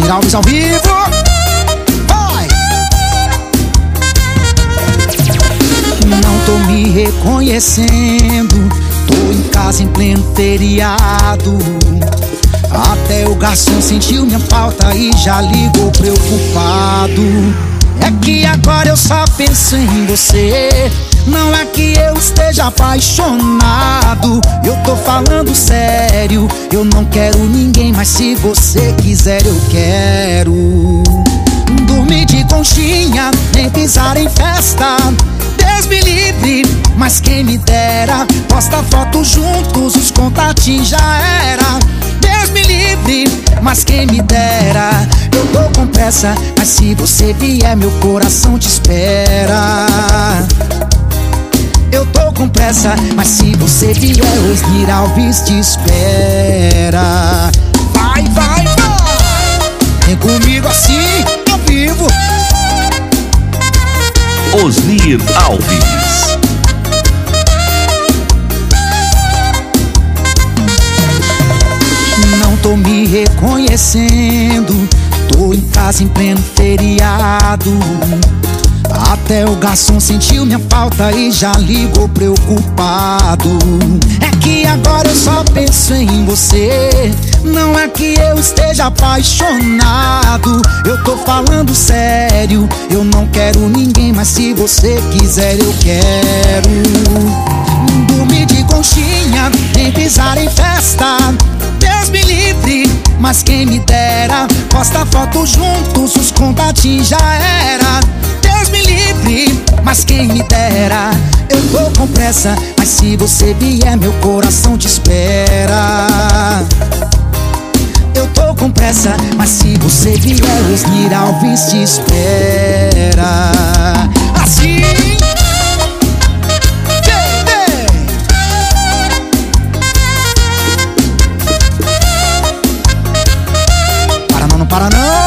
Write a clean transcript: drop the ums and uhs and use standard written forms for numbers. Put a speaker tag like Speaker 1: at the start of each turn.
Speaker 1: Osni Alves ao vivo. Vai! Não tô me reconhecendo, tô em casa em pleno feriado. Até o garçom sentiu minha falta e já ligou preocupado. É que agora eu só penso em você. Não é que eu esteja apaixonado, eu tô falando sério. Eu não quero ninguém, mas se você quiser eu quero. Dormir de conchinha, nem pisar em festa, Deus me livre, mas quem me dera. Posta foto juntos, os contatinhos já era. Deus me livre, mas quem me dera. Eu tô com pressa, mas se você vier meu coração te espera. Eu tô com pressa, mas se você vier Osni Alves te espera. Vai, vai, vai! Vem comigo assim, ao vivo.
Speaker 2: Osni Alves.
Speaker 1: Não tô me reconhecendo, tô em casa em pleno feriado. Até o garçom sentiu minha falta e já ligou preocupado. É que agora eu só penso em você. Não é que eu esteja apaixonado, eu tô falando sério. Eu não quero ninguém, mas se você quiser eu quero. Dormir de conchinha, nem pisar em festa, Deus me livre, mas quem me dera. Posta foto juntos, os contatinhos já era. Deus me livre, mas quem me dera. Eu tô com pressa, mas se você vier meu coração te espera. Eu tô com pressa, mas se você vier Osni Alves te espera. Assim. Para não, não para não.